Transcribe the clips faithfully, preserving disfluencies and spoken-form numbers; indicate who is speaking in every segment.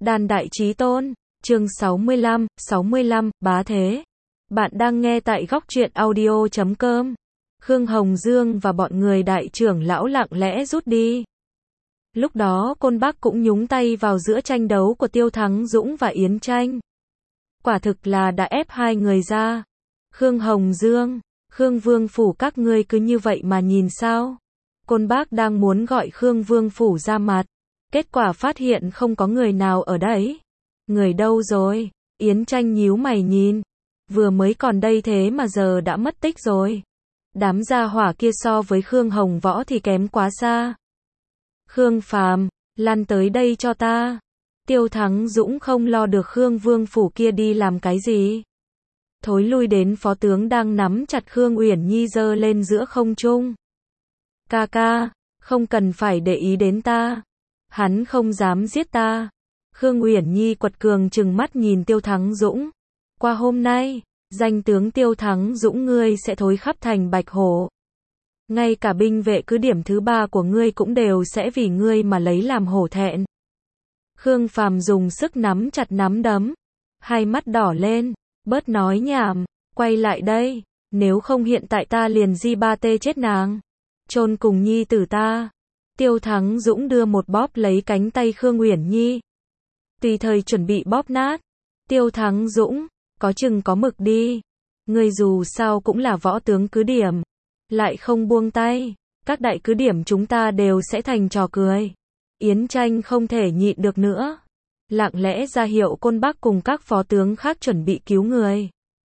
Speaker 1: Đàn đại chí tôn, chương sáu mươi lăm, sáu mươi lăm, bá thế. Bạn đang nghe tại góc truyện audio chấm com. Khương Hồng Dương và bọn người đại trưởng lão lặng lẽ rút đi. Lúc đó Côn Bắc cũng nhúng tay vào giữa tranh đấu của Tiêu Thắng Dũng và Yến Tranh. Quả thực là đã ép hai người ra. Khương Hồng Dương, Khương Vương Phủ các ngươi cứ như vậy mà nhìn sao? Côn Bắc đang muốn gọi Khương Vương Phủ ra mặt. Kết quả phát hiện không có người nào ở đấy. Người đâu rồi? Yến Tranh nhíu mày nhìn. Vừa mới còn đây thế mà giờ đã mất tích rồi. Đám gia hỏa kia so với Khương Hồng Võ thì kém quá xa. Khương Phàm, lăn tới đây cho ta. Tiêu Thắng Dũng không lo được Khương Vương Phủ kia đi làm cái gì. Thối lui đến phó tướng đang nắm chặt Khương Uyển Nhi giơ lên giữa không trung. Ca ca, không cần phải để ý đến ta. Hắn không dám giết ta. Khương Uyển Nhi quật cường trừng mắt nhìn Tiêu Thắng Dũng. Qua hôm nay, danh tướng Tiêu Thắng Dũng ngươi sẽ thối khắp thành Bạch Hổ. Ngay cả binh vệ cứ điểm thứ ba của ngươi cũng đều sẽ vì ngươi mà lấy làm hổ thẹn. Khương Phàm dùng sức nắm chặt nắm đấm. Hai mắt đỏ lên. Bớt nói nhảm. Quay lại đây. Nếu không hiện tại ta liền di ba tê chết nàng. Chôn cùng nhi tử ta. Tiêu Thắng Dũng đưa một bóp lấy cánh tay Khương Uyển Nhi. Tùy thời chuẩn bị bóp nát. Tiêu Thắng Dũng, có chừng có mực đi. Ngươi dù sao cũng là võ tướng cứ điểm. Lại không buông tay. Các đại cứ điểm chúng ta đều sẽ thành trò cười. Yến Tranh không thể nhịn được nữa. Lặng lẽ ra hiệu Côn Bắc cùng các phó tướng khác chuẩn bị cứu người.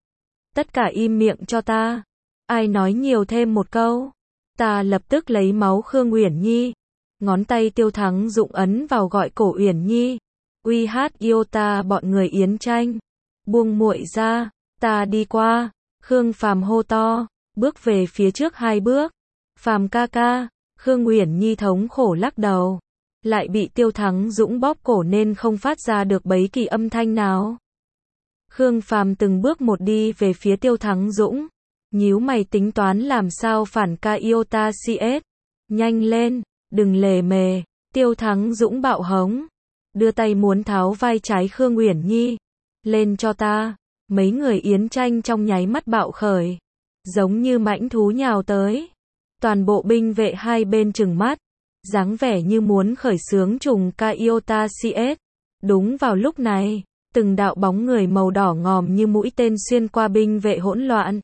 Speaker 1: Tất cả im miệng cho ta. Ai nói nhiều thêm một câu. Ta lập tức lấy máu Khương Uyển Nhi. Ngón tay Tiêu Thắng Dũng ấn vào gọi cổ Uyển Nhi. Uy hát yêu ta bọn người Yến Tranh. Buông muội ra, ta đi qua. Khương Phàm hô to, bước về phía trước hai bước. Phàm ca ca, Khương Uyển Nhi thống khổ lắc đầu. Lại bị Tiêu Thắng Dũng bóp cổ nên không phát ra được bấy kỳ âm thanh nào. Khương Phàm từng bước một đi về phía Tiêu Thắng Dũng. Nhíu mày tính toán làm sao phản ca Iota cs. Nhanh lên, đừng lề mề. Tiêu Thắng Dũng bạo hống. Đưa tay muốn tháo vai trái Khương Uyển Nhi. Lên cho ta. Mấy người Yến Tranh trong nháy mắt bạo khởi. Giống như mãnh thú nhào tới. Toàn bộ binh vệ hai bên trừng mắt. Dáng vẻ như muốn khởi xướng trùng ca Iota cs. Đúng vào lúc này, từng đạo bóng người màu đỏ ngòm như mũi tên xuyên qua binh vệ hỗn loạn.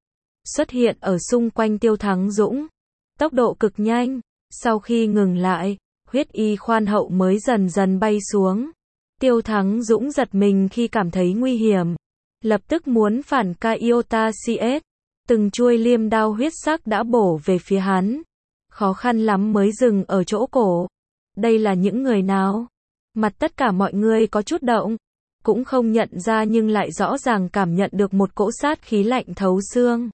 Speaker 1: Xuất hiện ở xung quanh Tiêu Thắng Dũng. Tốc độ cực nhanh. Sau khi ngừng lại, huyết y khoan hậu mới dần dần bay xuống. Tiêu Thắng Dũng giật mình khi cảm thấy nguy hiểm. Lập tức muốn phản ca Iota cs. Từng chuôi liêm đao huyết sắc đã bổ về phía hắn. Khó khăn lắm mới dừng ở chỗ cổ. Đây là những người nào? Mặt tất cả mọi người có chút động. Cũng không nhận ra nhưng lại rõ ràng cảm nhận được một cỗ sát khí lạnh thấu xương.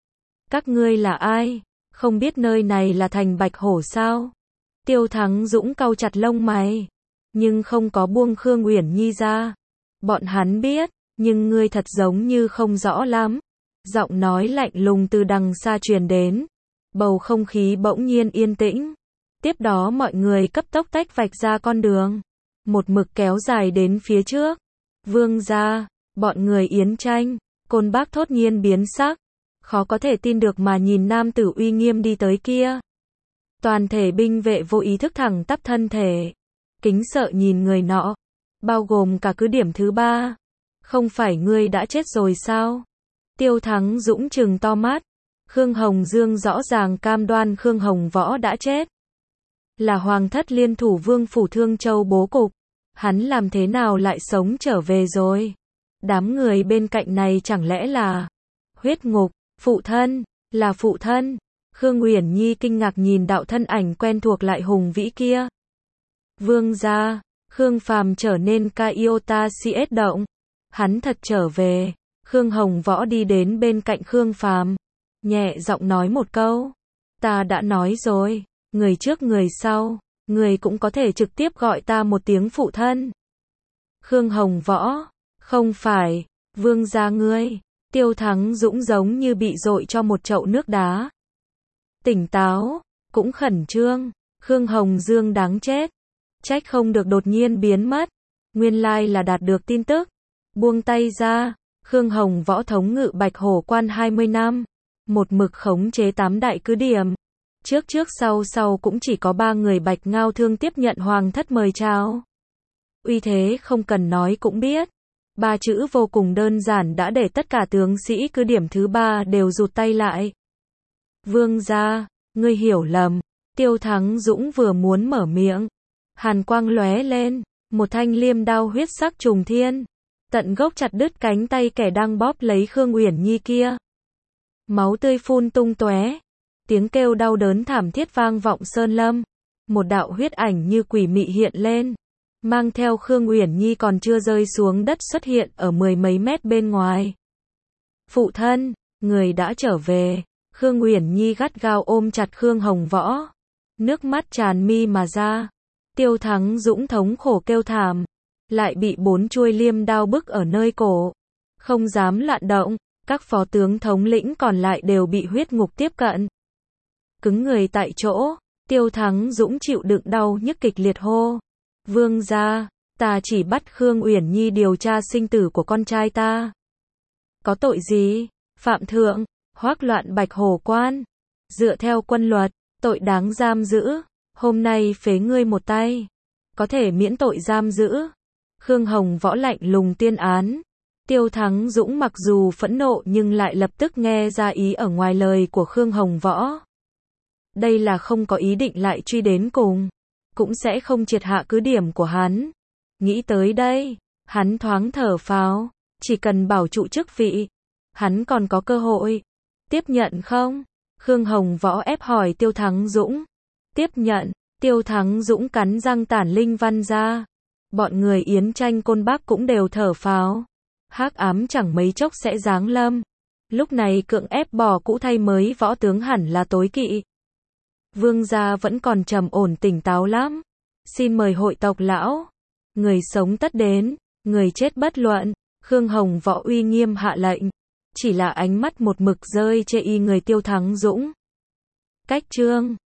Speaker 1: Các ngươi là ai? Không biết nơi này là thành Bạch Hổ sao? Tiêu Thắng Dũng cau chặt lông mày. Nhưng không có buông Khương Uyển Nhi ra. Bọn hắn biết, nhưng ngươi thật giống như không rõ lắm. Giọng nói lạnh lùng từ đằng xa truyền đến. Bầu không khí bỗng nhiên yên tĩnh. Tiếp đó mọi người cấp tốc tách vạch ra con đường. Một mực kéo dài đến phía trước. Vương gia, bọn người Yến Tranh, Côn Bắc thốt nhiên biến sắc. Khó có thể tin được mà nhìn nam tử uy nghiêm đi tới kia. Toàn thể binh vệ vô ý thức thẳng tắp thân thể. Kính sợ nhìn người nọ. Bao gồm cả cứ điểm thứ ba. Không phải ngươi đã chết rồi sao? Tiêu Thắng Dũng trừng to mắt. Khương Hồng Dương rõ ràng cam đoan Khương Hồng Võ đã chết. Là hoàng thất liên thủ Vương Phủ Thương Châu bố cục. Hắn làm thế nào lại sống trở về rồi? Đám người bên cạnh này chẳng lẽ là huyết ngục, phụ thân, là phụ thân. Khương Uyển Nhi kinh ngạc nhìn đạo thân ảnh quen thuộc lại hùng vĩ kia. Vương gia, Khương Phàm trở nên ca Iota cs động. Hắn thật trở về. Khương Hồng Võ đi đến bên cạnh Khương Phàm, nhẹ giọng nói một câu. Ta đã nói rồi, người trước người sau, người cũng có thể trực tiếp gọi ta một tiếng phụ thân. Khương Hồng Võ, không phải, vương gia ngươi. Tiêu Thắng Dũng giống như bị dội cho một chậu nước đá. Tỉnh táo, cũng khẩn trương. Khương Hồng Dương đáng chết. Trách không được đột nhiên biến mất. Nguyên lai là đạt được tin tức. Buông tay ra, Khương Hồng Võ thống ngự Bạch Hổ Quan hai mươi năm, một mực khống chế tám đại cứ điểm. Trước trước sau sau cũng chỉ có ba người Bạch Ngao Thương tiếp nhận hoàng thất mời chào. Uy thế không cần nói cũng biết. Ba chữ vô cùng đơn giản đã để tất cả tướng sĩ cứ điểm thứ ba đều rụt tay lại. Vương gia, ngươi hiểu lầm. Tiêu Thắng Dũng vừa muốn mở miệng, hàn quang lóe lên, một thanh liêm đao huyết sắc trùng thiên, tận gốc chặt đứt cánh tay kẻ đang bóp lấy Khương Uyển Nhi kia. Máu tươi phun tung tóe, tiếng kêu đau đớn thảm thiết vang vọng sơn lâm. Một đạo huyết ảnh như quỷ mị hiện lên, mang theo Khương Uyển Nhi còn chưa rơi xuống đất xuất hiện ở mười mấy mét bên ngoài. Phụ thân, người đã trở về. Khương Uyển Nhi gắt gao ôm chặt Khương Hồng Võ, nước mắt tràn mi mà ra. Tiêu Thắng Dũng thống khổ kêu thảm, lại bị bốn chuôi liêm đao bức ở nơi cổ, không dám lạn động. Các phó tướng thống lĩnh còn lại đều bị huyết ngục tiếp cận, cứng người tại chỗ. Tiêu Thắng Dũng chịu đựng đau nhức kịch liệt hô: Vương gia, ta chỉ bắt Khương Uyển Nhi điều tra sinh tử của con trai ta. Có tội gì? Phạm thượng, hoắc loạn Bạch Hổ Quan. Dựa theo quân luật, tội đáng giam giữ. Hôm nay phế ngươi một tay, có thể miễn tội giam giữ. Khương Hồng Võ lạnh lùng tuyên án. Tiêu Thắng Dũng mặc dù phẫn nộ nhưng lại lập tức nghe ra ý ở ngoài lời của Khương Hồng Võ. Đây là không có ý định lại truy đến cùng, cũng sẽ không triệt hạ cứ điểm của hắn. Nghĩ tới đây, hắn thoáng thở phào, chỉ cần bảo trụ chức vị, hắn còn có cơ hội. Tiếp nhận không? Khương Hồng Võ ép hỏi Tiêu Thắng Dũng. Tiếp nhận. Tiêu Thắng Dũng cắn răng tản linh văn ra. Bọn người Yến Tranh Côn Bắc cũng đều thở phào. Hắc ám chẳng mấy chốc sẽ giáng lâm. Lúc này cưỡng ép bỏ cũ thay mới võ tướng hẳn là tối kỵ. Vương gia vẫn còn trầm ổn tỉnh táo lắm. Xin mời hội tộc lão. Người sống tất đến, người chết bất luận. Khương Hồng Võ uy nghiêm hạ lệnh. Chỉ là ánh mắt một mực rơi chê y người Tiêu Thắng Dũng. Cách chương